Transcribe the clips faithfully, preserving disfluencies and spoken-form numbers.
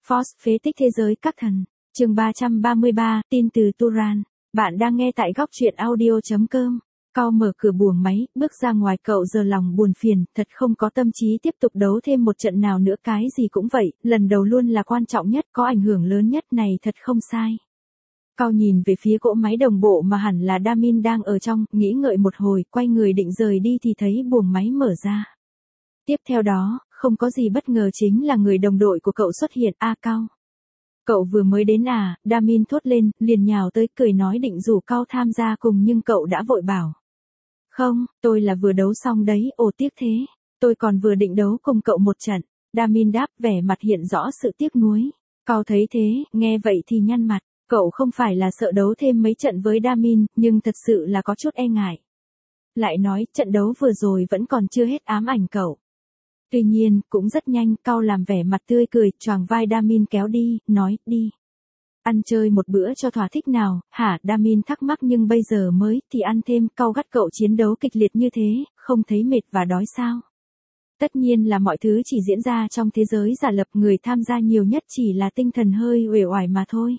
Force phế tích thế giới các thần. Chương ba trăm ba mươi ba, tin từ Turan. Bạn đang nghe tại góc truyện audio chấm com. Cao mở cửa buồng máy, bước ra ngoài, cậu giờ lòng buồn phiền, thật không có tâm trí tiếp tục đấu thêm một trận nào nữa, cái gì cũng vậy, lần đầu luôn là quan trọng nhất, có ảnh hưởng lớn nhất, này thật không sai. Cao nhìn về phía cỗ máy đồng bộ mà hẳn là Damin đang ở trong, nghĩ ngợi một hồi, quay người định rời đi thì thấy buồng máy mở ra. Tiếp theo đó, không có gì bất ngờ chính là người đồng đội của cậu xuất hiện. A Cao. Cậu vừa mới đến à? Damin thốt lên, liền nhào tới cười nói định rủ Cao tham gia cùng nhưng cậu đã vội bảo. Không, tôi là vừa đấu xong đấy. Ồ tiếc thế, tôi còn vừa định đấu cùng cậu một trận. Damin đáp, vẻ mặt hiện rõ sự tiếc nuối. Cao thấy thế, nghe vậy thì nhăn mặt. Cậu không phải là sợ đấu thêm mấy trận với Damin, nhưng thật sự là có chút e ngại. Lại nói, trận đấu vừa rồi vẫn còn chưa hết ám ảnh cậu. Tuy nhiên, cũng rất nhanh, Cao làm vẻ mặt tươi cười, choàng vai Damin kéo đi, nói, đi. Ăn chơi một bữa cho thỏa thích nào, hả? Damin thắc mắc, nhưng bây giờ mới, thì ăn thêm. Cao gắt cậu chiến đấu kịch liệt như thế, không thấy mệt và đói sao? Tất nhiên là mọi thứ chỉ diễn ra trong thế giới giả lập, người tham gia nhiều nhất chỉ là tinh thần hơi uể oải mà thôi.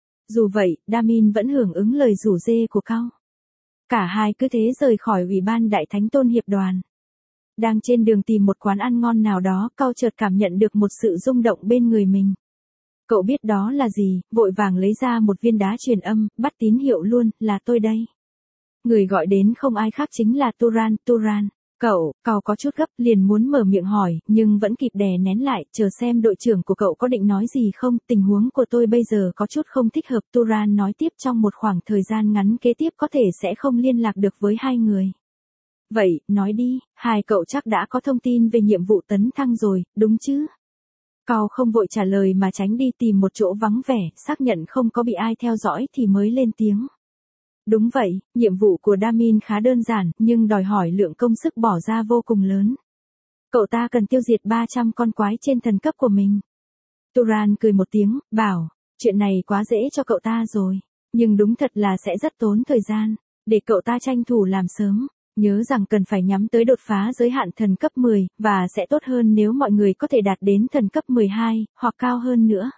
Dù vậy, Damin vẫn hưởng ứng lời rủ rê của Cao. Cả hai cứ thế rời khỏi Ủy ban Đại Thánh Tôn Hiệp đoàn. Đang trên đường tìm một quán ăn ngon nào đó, Cao chợt cảm nhận được một sự rung động bên người mình. Cậu biết đó là gì, vội vàng lấy ra một viên đá truyền âm, bắt tín hiệu luôn, là tôi đây. Người gọi đến không ai khác chính là Turan. Turan. Cậu, Cao có chút gấp, liền muốn mở miệng hỏi, nhưng vẫn kịp đè nén lại, chờ xem đội trưởng của cậu có định nói gì không. Tình huống của tôi bây giờ có chút không thích hợp. Turan nói tiếp, trong một khoảng thời gian ngắn kế tiếp có thể sẽ không liên lạc được với hai người. Vậy, nói đi, hai cậu chắc đã có thông tin về nhiệm vụ tấn thăng rồi, đúng chứ? Cao không vội trả lời mà tránh đi tìm một chỗ vắng vẻ, xác nhận không có bị ai theo dõi thì mới lên tiếng. Đúng vậy, nhiệm vụ của Damin khá đơn giản, nhưng đòi hỏi lượng công sức bỏ ra vô cùng lớn. Cậu ta cần tiêu diệt ba trăm con quái trên thần cấp của mình. Turan cười một tiếng, bảo, chuyện này quá dễ cho cậu ta rồi, nhưng đúng thật là sẽ rất tốn thời gian, để cậu ta tranh thủ làm sớm. Nhớ rằng cần phải nhắm tới đột phá giới hạn thần cấp mười, và sẽ tốt hơn nếu mọi người có thể đạt đến thần cấp mười hai, hoặc cao hơn nữa.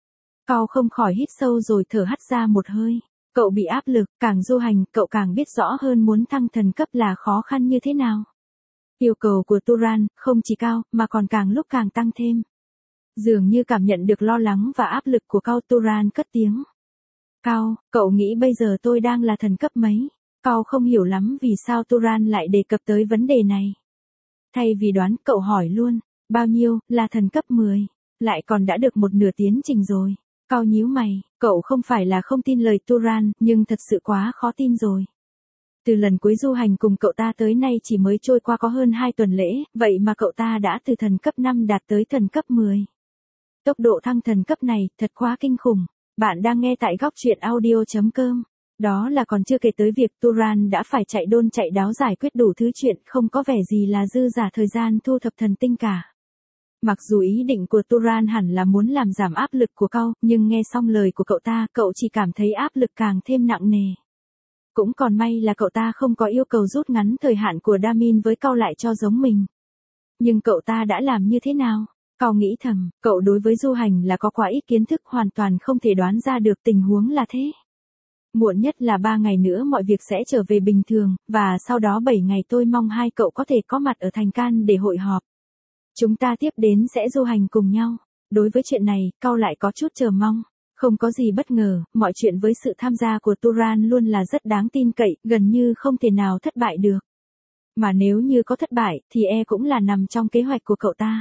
Cao không khỏi hít sâu rồi thở hắt ra một hơi. Cậu bị áp lực, càng du hành, cậu càng biết rõ hơn muốn thăng thần cấp là khó khăn như thế nào. Yêu cầu của Turan không chỉ cao, mà còn càng lúc càng tăng thêm. Dường như cảm nhận được lo lắng và áp lực của Cao, Turan cất tiếng. Cao, cậu nghĩ bây giờ tôi đang là thần cấp mấy? Cao không hiểu lắm vì sao Turan lại đề cập tới vấn đề này. Thay vì đoán, cậu hỏi luôn, bao nhiêu, là thần cấp mười, lại còn đã được một nửa tiến trình rồi. Cao nhíu mày, cậu không phải là không tin lời Turan, nhưng thật sự quá khó tin rồi. Từ lần cuối du hành cùng cậu ta tới nay chỉ mới trôi qua có hơn hai tuần lễ, vậy mà cậu ta đã từ thần cấp năm đạt tới thần cấp mười. Tốc độ thăng thần cấp này, thật quá kinh khủng. Bạn đang nghe tại góc truyện audio chấm com. Đó là còn chưa kể tới việc Turan đã phải chạy đôn chạy đáo giải quyết đủ thứ chuyện, không có vẻ gì là dư giả thời gian thu thập thần tinh cả. Mặc dù ý định của Turan hẳn là muốn làm giảm áp lực của Cao, nhưng nghe xong lời của cậu ta, cậu chỉ cảm thấy áp lực càng thêm nặng nề. Cũng còn may là cậu ta không có yêu cầu rút ngắn thời hạn của Damin với Cao lại cho giống mình. Nhưng cậu ta đã làm như thế nào? Cao nghĩ thầm, cậu đối với du hành là có quá ít kiến thức, hoàn toàn không thể đoán ra được tình huống là thế. Muộn nhất là ba ngày nữa mọi việc sẽ trở về bình thường, và sau đó bảy ngày tôi mong hai cậu có thể có mặt ở thành Can để hội họp. Chúng ta tiếp đến sẽ du hành cùng nhau. Đối với chuyện này, Cao lại có chút chờ mong. Không có gì bất ngờ, mọi chuyện với sự tham gia của Turan luôn là rất đáng tin cậy, gần như không thể nào thất bại được. Mà nếu như có thất bại, thì e cũng là nằm trong kế hoạch của cậu ta.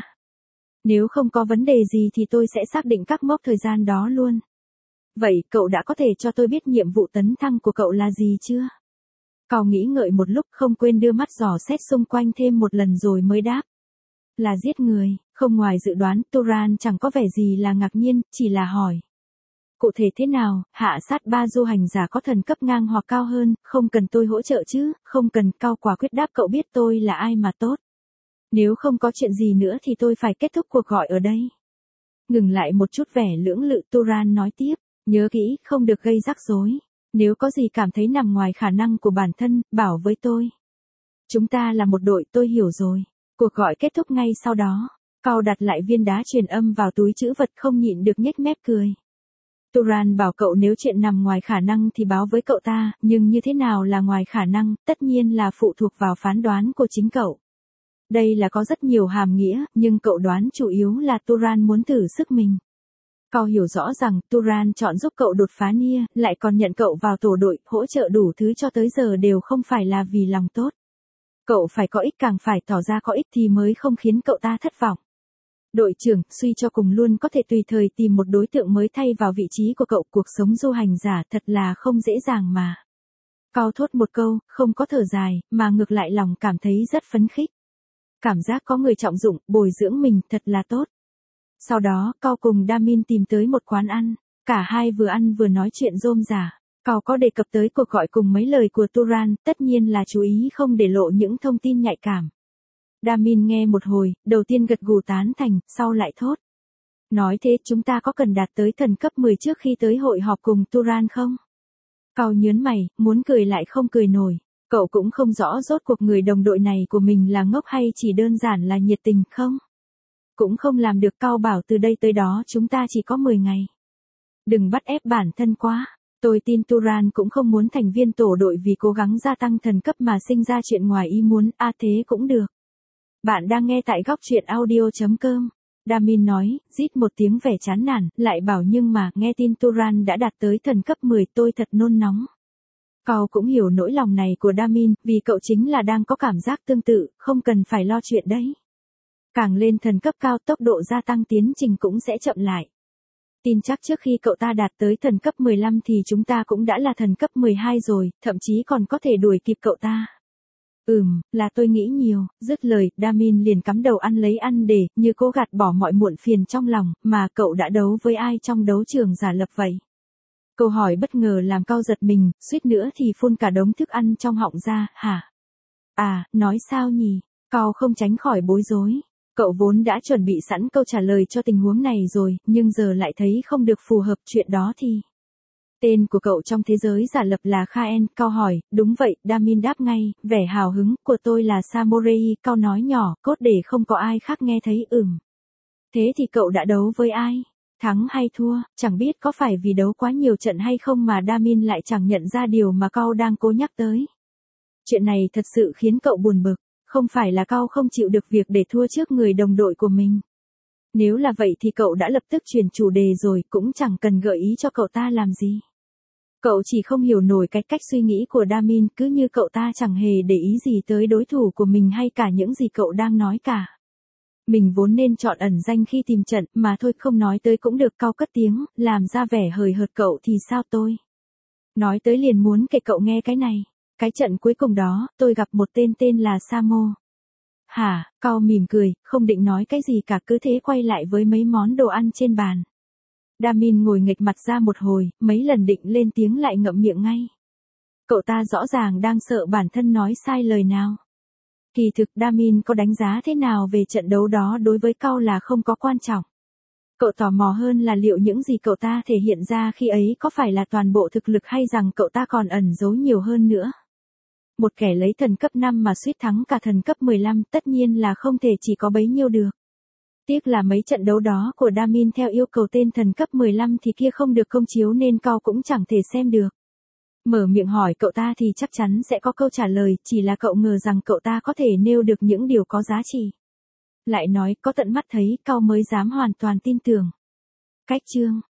Nếu không có vấn đề gì thì tôi sẽ xác định các mốc thời gian đó luôn. Vậy, cậu đã có thể cho tôi biết nhiệm vụ tấn thăng của cậu là gì chưa? Cao nghĩ ngợi một lúc, không quên đưa mắt dò xét xung quanh thêm một lần rồi mới đáp. Là giết người. Không ngoài dự đoán, Turan chẳng có vẻ gì là ngạc nhiên, chỉ là hỏi. Cụ thể thế nào? Hạ sát ba du hành giả có thần cấp ngang hoặc cao hơn, không cần tôi hỗ trợ chứ? Không cần. Cao quả quyết đáp, cậu biết tôi là ai mà tốt. Nếu không có chuyện gì nữa thì tôi phải kết thúc cuộc gọi ở đây. Ngừng lại một chút vẻ lưỡng lự, Turan nói tiếp. Nhớ kỹ, không được gây rắc rối. Nếu có gì cảm thấy nằm ngoài khả năng của bản thân, bảo với tôi. Chúng ta là một đội, tôi hiểu rồi. Cuộc gọi kết thúc ngay sau đó. Cao đặt lại viên đá truyền âm vào túi trữ vật không nhịn được nhếch mép cười. Turan bảo cậu nếu chuyện nằm ngoài khả năng thì báo với cậu ta, nhưng như thế nào là ngoài khả năng, tất nhiên là phụ thuộc vào phán đoán của chính cậu. Đây là có rất nhiều hàm nghĩa, nhưng cậu đoán chủ yếu là Turan muốn thử sức mình. Cao hiểu rõ rằng Turan chọn giúp cậu đột phá Nia, lại còn nhận cậu vào tổ đội, hỗ trợ đủ thứ cho tới giờ đều không phải là vì lòng tốt. Cậu phải có ích càng phải tỏ ra có ích thì mới không khiến cậu ta thất vọng. Đội trưởng, suy cho cùng luôn có thể tùy thời tìm một đối tượng mới thay vào vị trí của cậu, cuộc sống du hành giả thật là không dễ dàng mà. Cao thốt một câu, không có thở dài, mà ngược lại lòng cảm thấy rất phấn khích. Cảm giác có người trọng dụng, bồi dưỡng mình thật là tốt. Sau đó, Cao cùng Damin tìm tới một quán ăn, cả hai vừa ăn vừa nói chuyện rôm rả. Cao có đề cập tới cuộc gọi cùng mấy lời của Turan, tất nhiên là chú ý không để lộ những thông tin nhạy cảm. Damin nghe một hồi, đầu tiên gật gù tán thành, sau lại thốt. Nói thế chúng ta có cần đạt tới thần cấp mười trước khi tới hội họp cùng Turan không? Cao nhớn mày, muốn cười lại không cười nổi. Cậu cũng không rõ rốt cuộc người đồng đội này của mình là ngốc hay chỉ đơn giản là nhiệt tình không? Cũng không làm được. Cao bảo từ đây tới đó chúng ta chỉ có mười ngày. Đừng bắt ép bản thân quá. Tôi tin Turan cũng không muốn thành viên tổ đội vì cố gắng gia tăng thần cấp mà sinh ra chuyện ngoài ý muốn, a à, thế cũng được. Bạn đang nghe tại góc truyện audio chấm com. Damin nói, rít một tiếng vẻ chán nản, lại bảo nhưng mà, nghe tin Turan đã đạt tới thần cấp mười tôi thật nôn nóng. Cao cũng hiểu nỗi lòng này của Damin, vì cậu chính là đang có cảm giác tương tự, không cần phải lo chuyện đấy. Càng lên thần cấp cao tốc độ gia tăng tiến trình cũng sẽ chậm lại. Tin chắc trước khi cậu ta đạt tới thần cấp mười lăm thì chúng ta cũng đã là thần cấp mười hai rồi, thậm chí còn có thể đuổi kịp cậu ta. Ừm, là tôi nghĩ nhiều, dứt lời, Damin liền cắm đầu ăn lấy ăn để, như cố gạt bỏ mọi muộn phiền trong lòng, mà cậu đã đấu với ai trong đấu trường giả lập vậy? Câu hỏi bất ngờ làm Cao giật mình, suýt nữa thì phun cả đống thức ăn trong họng ra, hả? À, nói sao nhỉ? Cao không tránh khỏi bối rối. Cậu vốn đã chuẩn bị sẵn câu trả lời cho tình huống này rồi, nhưng giờ lại thấy không được phù hợp chuyện đó thì... Tên của cậu trong thế giới giả lập là Khaen, Cao hỏi, đúng vậy, Damin đáp ngay, vẻ hào hứng, của tôi là Samorei, Cao nói nhỏ, cốt để không có ai khác nghe thấy ừm. Thế thì cậu đã đấu với ai? Thắng hay thua, chẳng biết có phải vì đấu quá nhiều trận hay không mà Damin lại chẳng nhận ra điều mà Cao đang cố nhắc tới. Chuyện này thật sự khiến cậu buồn bực, không phải là Cao không chịu được việc để thua trước người đồng đội của mình. Nếu là vậy thì cậu đã lập tức chuyển chủ đề rồi, cũng chẳng cần gợi ý cho cậu ta làm gì. Cậu chỉ không hiểu nổi cái cách suy nghĩ của Damin, cứ như cậu ta chẳng hề để ý gì tới đối thủ của mình hay cả những gì cậu đang nói cả. Mình vốn nên chọn ẩn danh khi tìm trận, mà thôi không nói tới cũng được. Cao cất tiếng, làm ra vẻ hời hợt cậu thì sao tôi? Nói tới liền muốn kể cậu nghe cái này. Cái trận cuối cùng đó, tôi gặp một tên tên là Samo. Hả, Cao mỉm cười, không định nói cái gì cả cứ thế quay lại với mấy món đồ ăn trên bàn. Damin ngồi nghệch mặt ra một hồi, mấy lần định lên tiếng lại ngậm miệng ngay. Cậu ta rõ ràng đang sợ bản thân nói sai lời nào. Kỳ thực Damin có đánh giá thế nào về trận đấu đó đối với Cao là không có quan trọng. Cậu tò mò hơn là liệu những gì cậu ta thể hiện ra khi ấy có phải là toàn bộ thực lực hay rằng cậu ta còn ẩn giấu nhiều hơn nữa. Một kẻ lấy thần cấp năm mà suýt thắng cả thần cấp mười lăm tất nhiên là không thể chỉ có bấy nhiêu được. Tiếc là mấy trận đấu đó của Damin theo yêu cầu tên thần cấp mười lăm thì kia không được công chiếu nên Cao cũng chẳng thể xem được. Mở miệng hỏi cậu ta thì chắc chắn sẽ có câu trả lời, chỉ là cậu ngờ rằng cậu ta có thể nêu được những điều có giá trị. Lại nói có tận mắt thấy Cao mới dám hoàn toàn tin tưởng. Cách chương